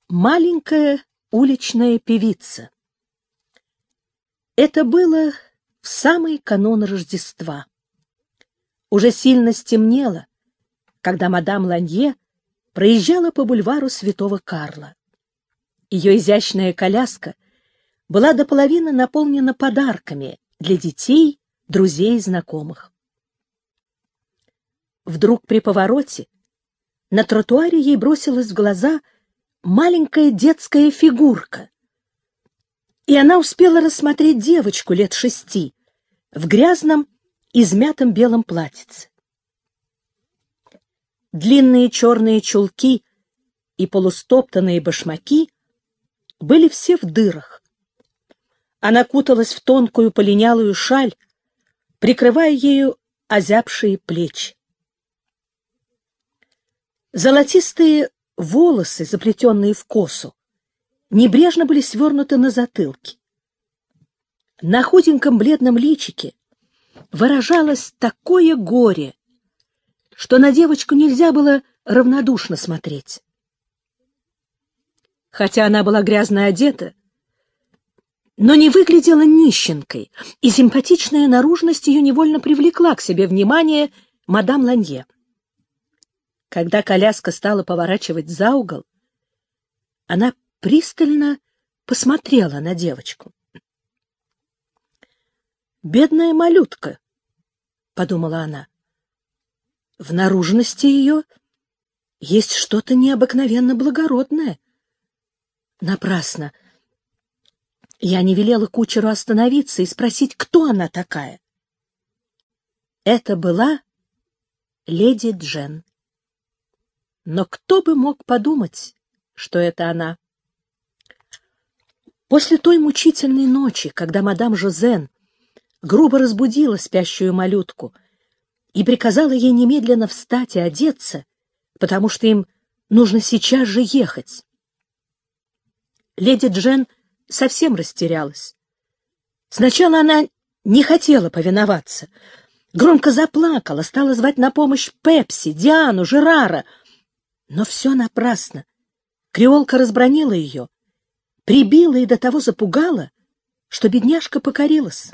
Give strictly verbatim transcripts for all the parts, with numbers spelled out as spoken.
Маленькая уличная певица. Это было в самый канун Рождества. Уже сильно стемнело, когда мадам Ланье проезжала по бульвару Святого Карла. Ее изящная коляска была до половины наполнена подарками для детей, друзей и знакомых. Вдруг при повороте на тротуаре ей бросилась в глаза маленькая детская фигурка, и она успела рассмотреть девочку лет шести в грязном, измятом белом платьице. Длинные черные чулки и полустоптанные башмаки были все в дырах. Она куталась в тонкую полинялую шаль, прикрывая ею озябшие плечи. Золотистые волосы, заплетенные в косу, небрежно были свернуты на затылке. На худеньком бледном личике выражалось такое горе, что на девочку нельзя было равнодушно смотреть. Хотя она была грязно одета, но не выглядела нищенкой, и симпатичная наружность ее невольно привлекла к себе внимание мадам Ланье. Когда коляска стала поворачивать за угол, она пристально посмотрела на девочку. «Бедная малютка», — подумала она, — «в наружности ее есть что-то необыкновенно благородное. Напрасно. Я не велела кучеру остановиться и спросить, кто она такая». Это была леди Джен. Но кто бы мог подумать, что это она? После той мучительной ночи, когда мадам Жозен грубо разбудила спящую малютку и приказала ей немедленно встать и одеться, потому что им нужно сейчас же ехать, леди Джен совсем растерялась. Сначала она не хотела повиноваться, громко заплакала, стала звать на помощь Пепси, Диану, Жерара. Но все напрасно. Креолка разбранила ее, прибила и до того запугала, что бедняжка покорилась.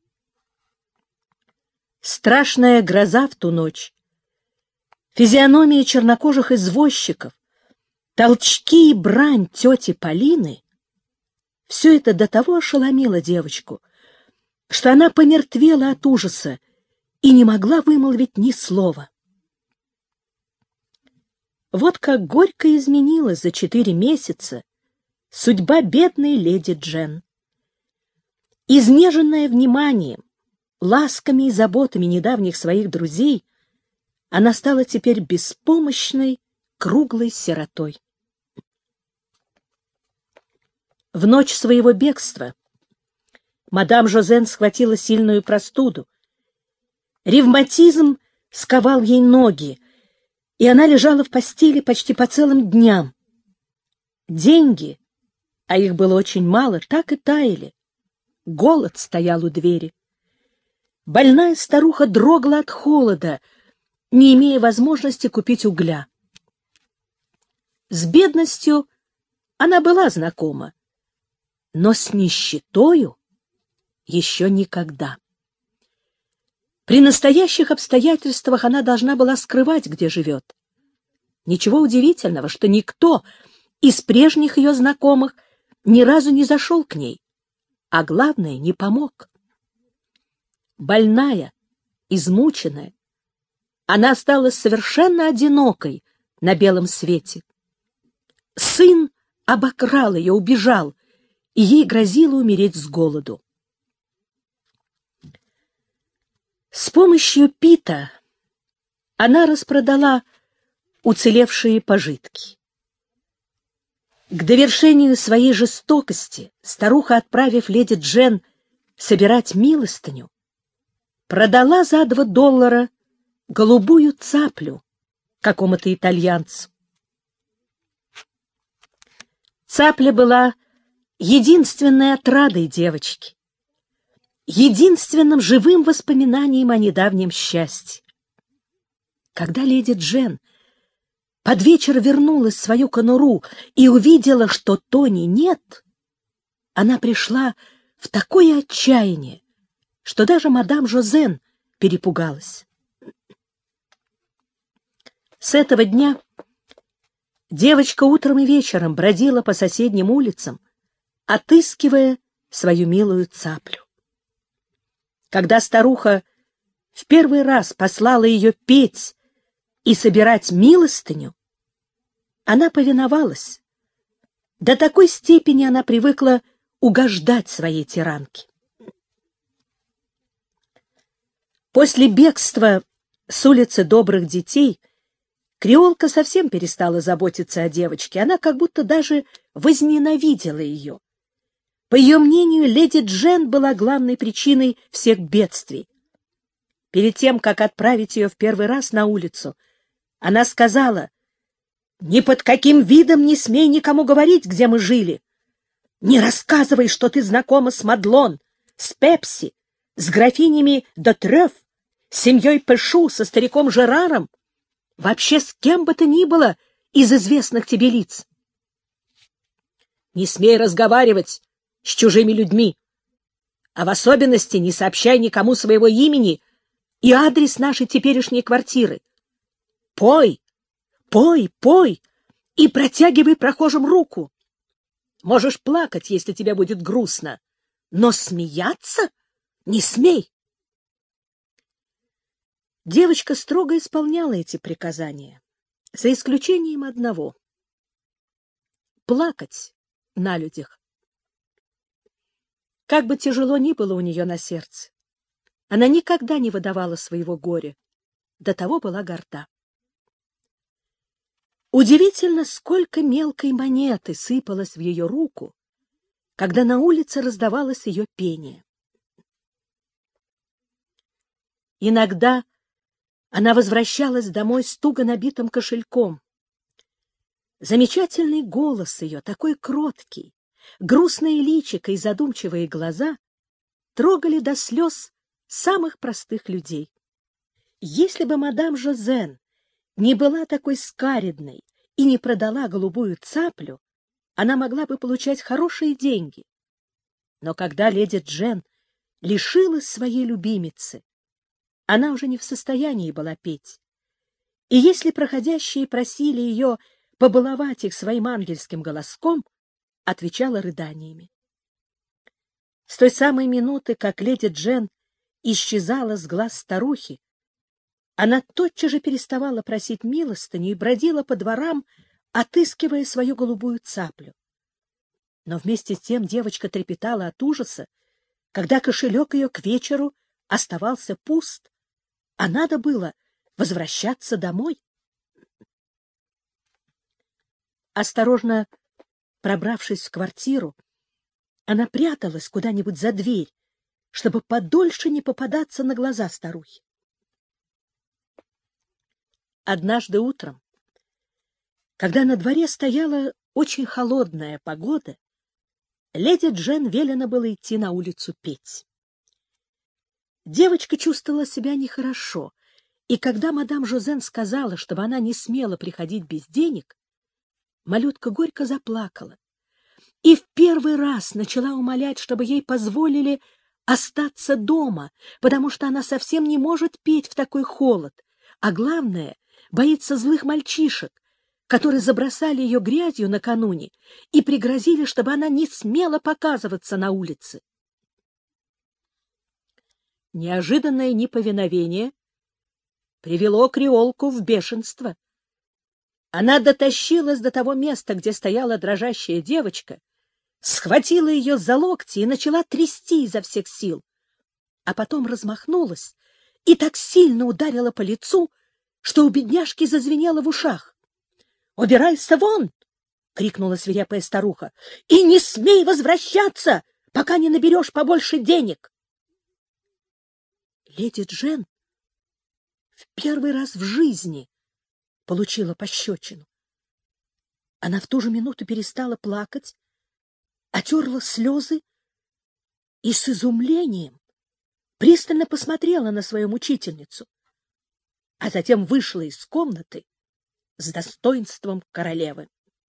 Страшная гроза в ту ночь, физиономии чернокожих извозчиков, толчки и брань тети Полины — все это до того ошеломило девочку, что она помертвела от ужаса и не могла вымолвить ни слова. Вот как горько изменилась за четыре месяца судьба бедной леди Джен. Изнеженная вниманием, ласками и заботами недавних своих друзей, она стала теперь беспомощной, круглой сиротой. В ночь своего бегства мадам Жозен схватила сильную простуду. Ревматизм сковал ей ноги, и она лежала в постели почти по целым дням. Деньги, а их было очень мало, так и таяли. Голод стоял у двери. Больная старуха дрогла от холода, не имея возможности купить угля. С бедностью она была знакома, но с нищетою еще никогда. При настоящих обстоятельствах она должна была скрывать, где живет. Ничего удивительного, что никто из прежних ее знакомых ни разу не зашел к ней, а главное, не помог. Больная, измученная, она осталась совершенно одинокой на белом свете. Сын обокрал ее, убежал, и ей грозило умереть с голоду. С помощью Пита она распродала уцелевшие пожитки. К довершению своей жестокости старуха, отправив леди Джен собирать милостыню, продала за два доллара голубую цаплю какому-то итальянцу. Цапля была единственной отрадой девочки, единственным живым воспоминанием о недавнем счастье. Когда леди Джен под вечер вернулась в свою конуру и увидела, что Тони нет, она пришла в такое отчаяние, что даже мадам Жозен перепугалась. С этого дня девочка утром и вечером бродила по соседним улицам, отыскивая свою милую цаплю. Когда старуха в первый раз послала ее петь и собирать милостыню, она повиновалась. До такой степени она привыкла угождать своей тиранке. После бегства с улицы Добрых детей креолка совсем перестала заботиться о девочке, она как будто даже возненавидела ее. По ее мнению, леди Джен была главной причиной всех бедствий. Перед тем, как отправить ее в первый раз на улицу, она сказала: «Ни под каким видом не смей никому говорить, где мы жили. Не рассказывай, что ты знакома с Мадлон, с Пепси, с графинями де Треф, с семьей Пешу, со стариком Жераром, вообще с кем бы то ни было из известных тебе лиц. Не смей разговаривать с чужими людьми, а в особенности не сообщай никому своего имени и адрес нашей теперешней квартиры. Пой, пой, пой и протягивай прохожим руку. Можешь плакать, если тебе будет грустно, но смеяться не смей». Девочка строго исполняла эти приказания, за исключением одного — плакать на людях. Как бы тяжело ни было у нее на сердце, она никогда не выдавала своего горя, до того была горда. Удивительно, сколько мелкой монеты сыпалось в ее руку, когда на улице раздавалось ее пение. Иногда она возвращалась домой с туго набитым кошельком. Замечательный голос ее, такой кроткий, грустное личико и задумчивые глаза трогали до слез самых простых людей. Если бы мадам Жозен не была такой скаредной и не продала голубую цаплю, она могла бы получать хорошие деньги. Но когда леди Джен лишилась своей любимицы, она уже не в состоянии была петь. И если проходящие просили ее побаловать их своим ангельским голоском, отвечала рыданиями. С той самой минуты, как леди Джен исчезала с глаз старухи, она тотчас же переставала просить милостыню и бродила по дворам, отыскивая свою голубую цаплю. Но вместе с тем девочка трепетала от ужаса, когда кошелек ее к вечеру оставался пуст, а надо было возвращаться домой. Осторожно пробравшись в квартиру, она пряталась куда-нибудь за дверь, чтобы подольше не попадаться на глаза старухи. Однажды утром, когда на дворе стояла очень холодная погода, леди Джен велено было идти на улицу петь. Девочка чувствовала себя нехорошо, и когда мадам Жозен сказала, чтобы она не смела приходить без денег, малютка горько заплакала и в первый раз начала умолять, чтобы ей позволили остаться дома, потому что она совсем не может петь в такой холод, а главное, боится злых мальчишек, которые забросали ее грязью накануне и пригрозили, чтобы она не смела показываться на улице. Неожиданное неповиновение привело креолку в бешенство. Она дотащилась до того места, где стояла дрожащая девочка, схватила ее за локти и начала трясти изо всех сил, а потом размахнулась и так сильно ударила по лицу, что у бедняжки зазвенело в ушах. — Убирайся вон! — крикнула свирепая старуха. — И не смей возвращаться, пока не наберешь побольше денег! Леди Джен в первый раз в жизни получила пощечину. Она в ту же минуту перестала плакать, отерла слезы и с изумлением пристально посмотрела на свою мучительницу, а затем вышла из комнаты с достоинством королевы.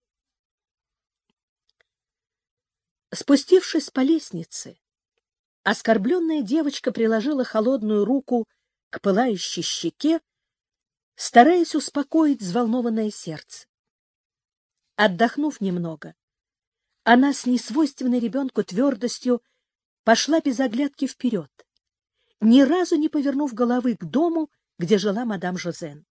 Спустившись по лестнице, оскорбленная девочка приложила холодную руку к пылающей щеке, стараясь успокоить взволнованное сердце. Отдохнув немного, она с несвойственной ребенку твердостью пошла без оглядки вперед, ни разу не повернув головы к дому, где жила мадам Жозен.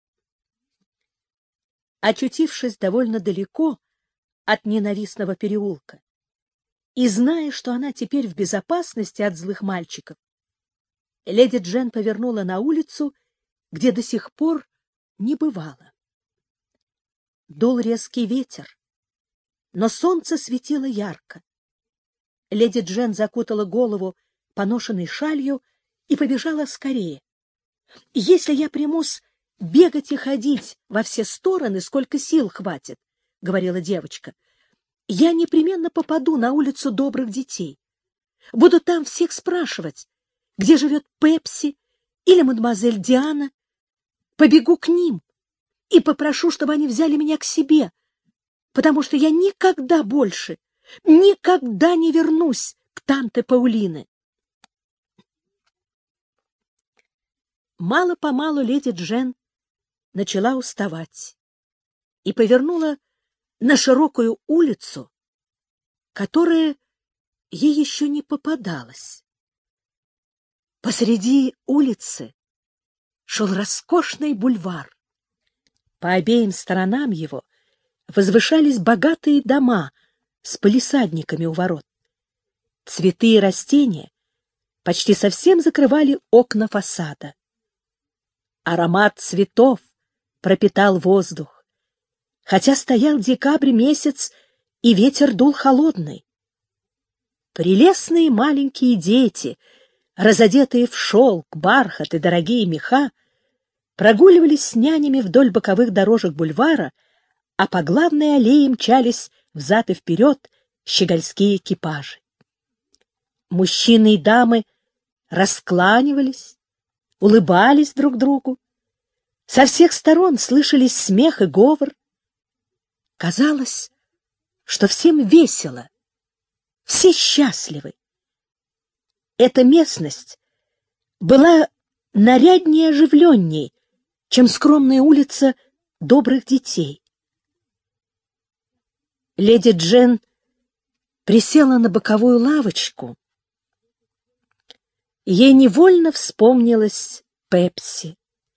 Очутившись довольно далеко от ненавистного переулка и зная, что она теперь в безопасности от злых мальчиков, леди Джен повернула на улицу, где до сих пор не бывало. Дул резкий ветер, но солнце светило ярко. Леди Джен закутала голову поношенной шалью и побежала скорее. «Если я примусь бегать и ходить во все стороны, сколько сил хватит, — говорила девочка, — я непременно попаду на улицу добрых детей. Буду там всех спрашивать, где живет Пепси или мадемуазель Диана. Побегу к ним и попрошу, чтобы они взяли меня к себе, потому что я никогда больше, никогда не вернусь к танте Паулины». Мало-помалу леди Джен начала уставать и повернула на широкую улицу, которая ей еще не попадалась. Посреди улицы шел роскошный бульвар. По обеим сторонам его возвышались богатые дома с палисадниками у ворот. Цветы и растения почти совсем закрывали окна фасада. Аромат цветов пропитал воздух, хотя стоял декабрь месяц и ветер дул холодный. Прелестные маленькие дети, разодетые в шелк, бархат и дорогие меха, прогуливались с нянями вдоль боковых дорожек бульвара, а по главной аллее мчались взад и вперед щегольские экипажи. Мужчины и дамы раскланивались, улыбались друг другу. Со всех сторон слышались смех и говор. Казалось, что всем весело, все счастливы. Эта местность была наряднее и оживленней, чем скромная улица добрых детей. Леди Джен присела на боковую лавочку. Ей невольно вспомнилась Пепси.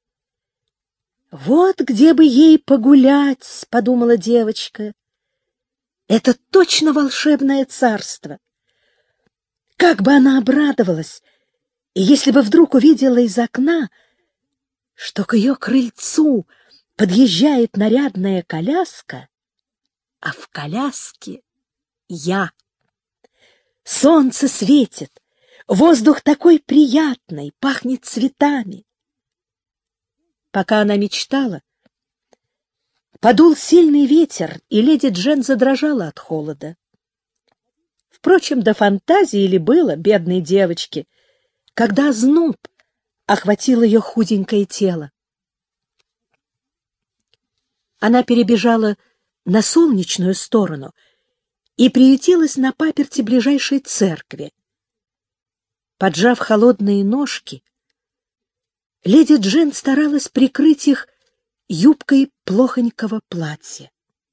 «Вот где бы ей погулять», — подумала девочка. «Это точно волшебное царство». Как бы она обрадовалась, если бы вдруг увидела из окна, что к ее крыльцу подъезжает нарядная коляска, а в коляске я. Солнце светит, воздух такой приятный, пахнет цветами. Пока она мечтала, подул сильный ветер, и леди Джен задрожала от холода. Впрочем, до фантазии ли было, бедной девочке, когда озноб охватил ее худенькое тело. Она перебежала на солнечную сторону и приютилась на паперти ближайшей церкви. Поджав холодные ножки, леди Джен старалась прикрыть их юбкой плохонького платья.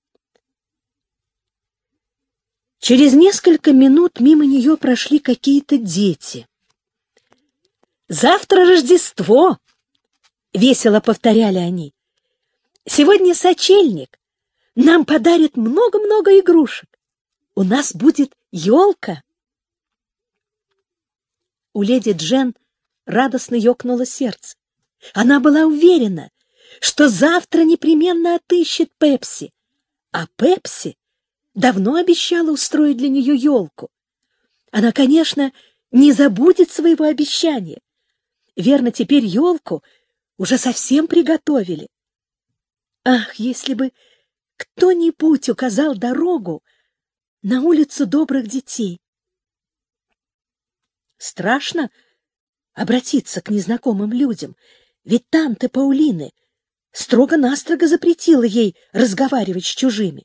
Через несколько минут мимо нее прошли какие-то дети. «Завтра Рождество!» — весело повторяли они. «Сегодня сочельник. Нам подарят много-много игрушек. У нас будет елка». У леди Джен радостно ёкнуло сердце. Она была уверена, что завтра непременно отыщет Пепси, а Пепси давно обещала устроить для нее елку. Она, конечно, не забудет своего обещания. Верно, теперь елку уже совсем приготовили. Ах, если бы кто-нибудь указал дорогу на улицу добрых детей! Страшно обратиться к незнакомым людям, ведь танты Паулины строго-настрого запретила ей разговаривать с чужими.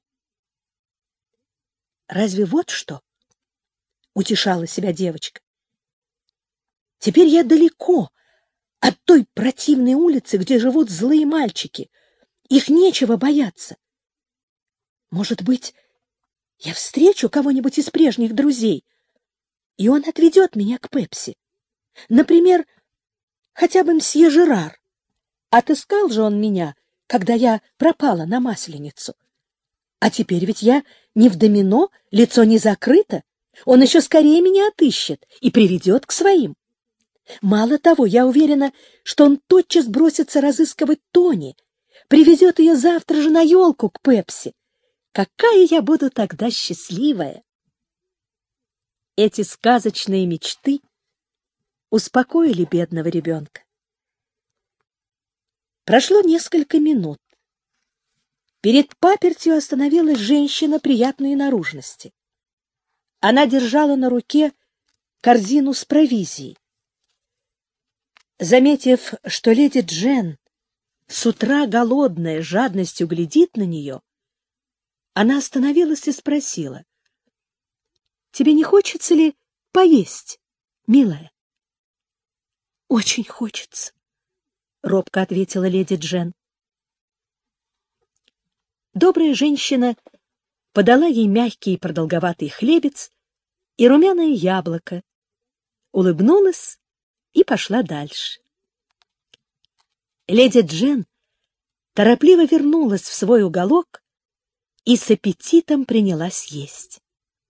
Разве вот что? Утешала себя девочка. Теперь я далеко от той противной улицы, где живут злые мальчики. Их нечего бояться. Может быть, я встречу кого-нибудь из прежних друзей, и он отведет меня к Пепси. Например, хотя бы мсье Жерар. Отыскал же он меня, когда я пропала на Масленицу. А теперь ведь я не в домино, лицо не закрыто. Он еще скорее меня отыщет и приведет к своим. Мало того, я уверена, что он тотчас бросится разыскивать Тони, привезет ее завтра же на елку к Пепси. Какая я буду тогда счастливая! Эти сказочные мечты успокоили бедного ребенка. Прошло несколько минут. Перед папертью остановилась женщина приятной наружности. Она держала на руке корзину с провизией. Заметив, что леди Джен с утра голодная, жадностью глядит на нее, она остановилась и спросила: «Тебе не хочется ли поесть, милая?» «Очень хочется», — робко ответила леди Джен. Добрая женщина подала ей мягкий и продолговатый хлебец и румяное яблоко, улыбнулась и пошла дальше. Леди Джен торопливо вернулась в свой уголок и с аппетитом принялась есть.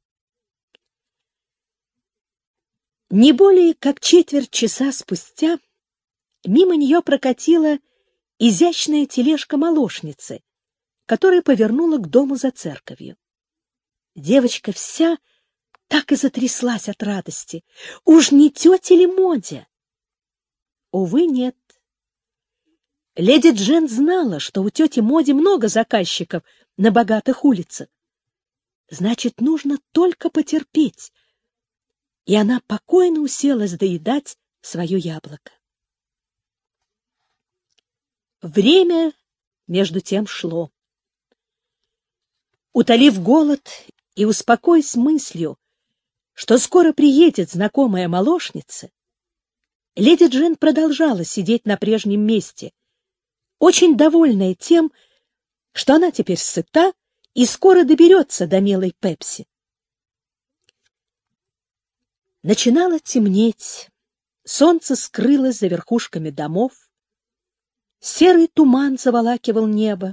Не более как четверть часа спустя мимо нее прокатила изящная тележка молочницы, которая повернула к дому за церковью. Девочка вся так и затряслась от радости. Уж не тетя ли Модя? Увы, нет. Леди Джен знала, что у тети Моди много заказчиков на богатых улицах. Значит, нужно только потерпеть. И она покойно уселась доедать свое яблоко. Время между тем шло. Утолив голод и успокоясь мыслью, что скоро приедет знакомая молочница, леди Джен продолжала сидеть на прежнем месте, очень довольная тем, что она теперь сыта и скоро доберется до милой Пепси. Начинало темнеть, солнце скрылось за верхушками домов, серый туман заволакивал небо.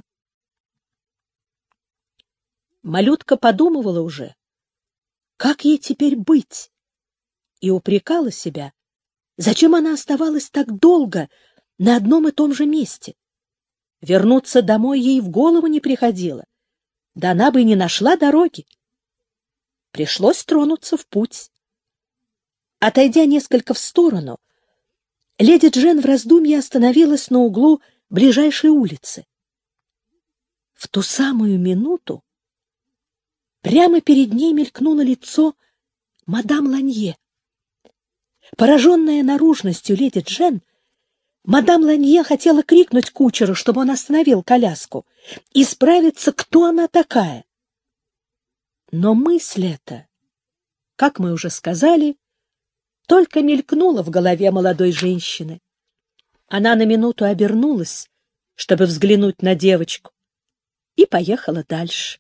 Малютка подумывала уже, как ей теперь быть, и упрекала себя, зачем она оставалась так долго на одном и том же месте. Вернуться домой ей в голову не приходило, да она бы и не нашла дороги. Пришлось тронуться в путь. Отойдя несколько в сторону, леди Джен в раздумье остановилась на углу ближайшей улицы. В ту самую минуту прямо перед ней мелькнуло лицо мадам Ланье. Пораженная наружностью леди Джен, мадам Ланье хотела крикнуть кучеру, чтобы он остановил коляску, и справиться, кто она такая. Но мысль эта, как мы уже сказали, только мелькнула в голове молодой женщины. Она на минуту обернулась, чтобы взглянуть на девочку, и поехала дальше.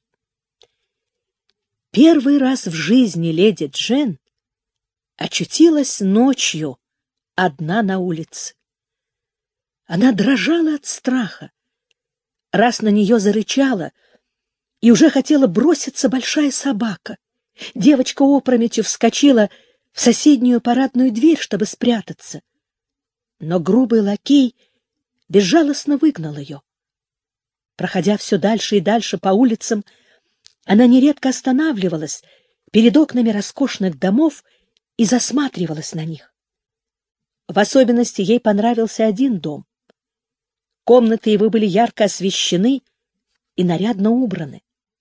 Первый раз в жизни леди Джен очутилась ночью одна на улице. Она дрожала от страха. Раз на нее зарычала, и уже хотела броситься большая собака. Девочка опрометью вскочила в соседнюю парадную дверь, чтобы спрятаться. Но грубый лакей безжалостно выгнал ее. Проходя все дальше и дальше по улицам, она нередко останавливалась перед окнами роскошных домов и засматривалась на них. В особенности ей понравился один дом. Комнаты его были ярко освещены и нарядно убраны.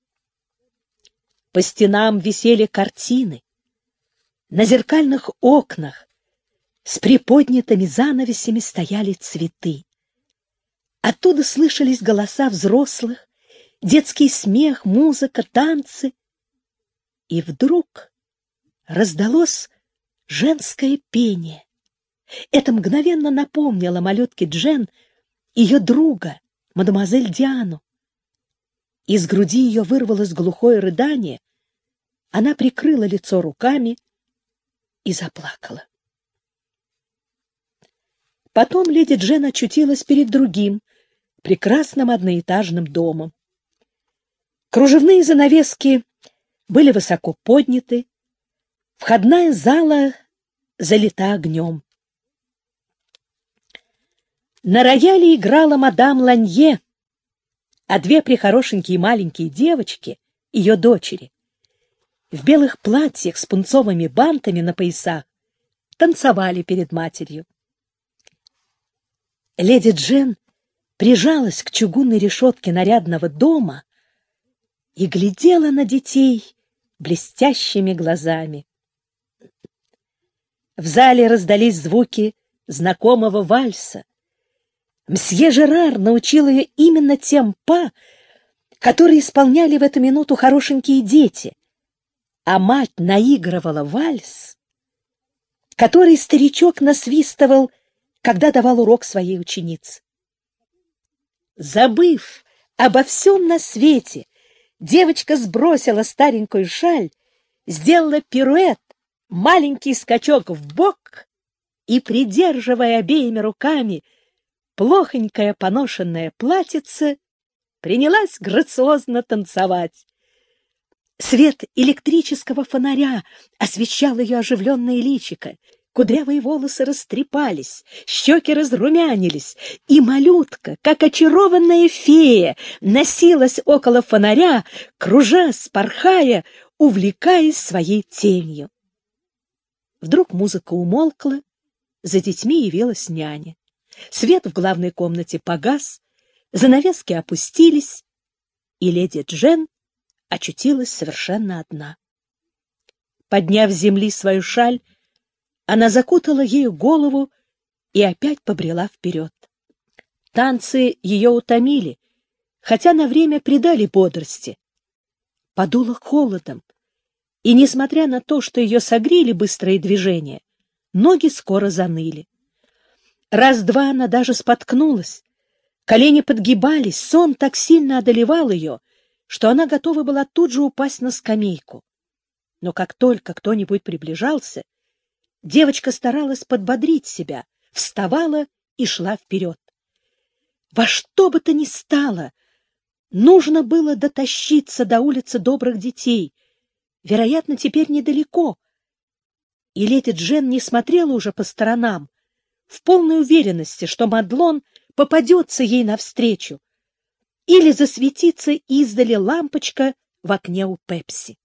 По стенам висели картины. На зеркальных окнах с приподнятыми занавесями стояли цветы. Оттуда слышались голоса взрослых, детский смех, музыка, танцы. И вдруг раздалось женское пение. Это мгновенно напомнило малютке Джен ее друга, мадемуазель Диану. Из груди ее вырвалось глухое рыдание. Она прикрыла лицо руками и заплакала. Потом леди Джен очутилась перед другим, прекрасным одноэтажным домом. Кружевные занавески были высоко подняты, входная зала залита огнем. На рояле играла мадам Ланье, а две прехорошенькие маленькие девочки, ее дочери, в белых платьях с пунцовыми бантами на поясах, танцевали перед матерью. Леди Джен прижалась к чугунной решетке нарядного дома и глядела на детей блестящими глазами. В зале раздались звуки знакомого вальса. Мсье Жерар научил ее именно тем па, которые исполняли в эту минуту хорошенькие дети, а мать наигрывала вальс, который старичок насвистывал, когда давал урок своей ученице. Забыв обо всем на свете, девочка сбросила старенькую шаль, сделала пируэт, маленький скачок вбок и, придерживая обеими руками плохонькое поношенное платьице, принялась грациозно танцевать. Свет электрического фонаря освещал ее оживленное личико, кудрявые волосы растрепались, щеки разрумянились, и малютка, как очарованная фея, носилась около фонаря, кружась, порхая, увлекаясь своей тенью. Вдруг музыка умолкла, за детьми явилась няня. Свет в главной комнате погас, занавески опустились, и леди Джен очутилась совершенно одна. Подняв с земли свою шаль, она закутала ею голову и опять побрела вперед. Танцы ее утомили, хотя на время придали бодрости. Подуло холодом, и, несмотря на то, что ее согрели быстрые движения, ноги скоро заныли. Раз-два она даже споткнулась, колени подгибались, сон так сильно одолевал ее, что она готова была тут же упасть на скамейку. Но как только кто-нибудь приближался, девочка старалась подбодрить себя, вставала и шла вперед. Во что бы то ни стало, нужно было дотащиться до улицы добрых детей, вероятно, теперь недалеко. И леди Джен не смотрела уже по сторонам, в полной уверенности, что Мадлон попадется ей навстречу или засветится издали лампочка в окне у Пепси.